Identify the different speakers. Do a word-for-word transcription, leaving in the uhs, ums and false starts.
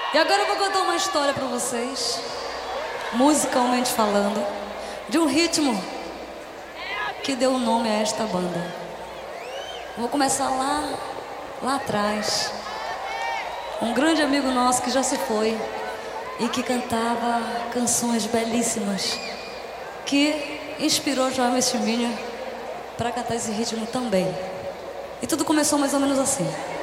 Speaker 1: E agora eu vou contar uma história pra vocês, musicalmente falando, de um ritmo que deu o nome a esta banda. Vou começar lá, lá atrás. Um grande amigo nosso que já se foi e que cantava canções belíssimas, que inspirou João Mestimínio para cantar esse ritmo também. E tudo começou mais ou menos assim.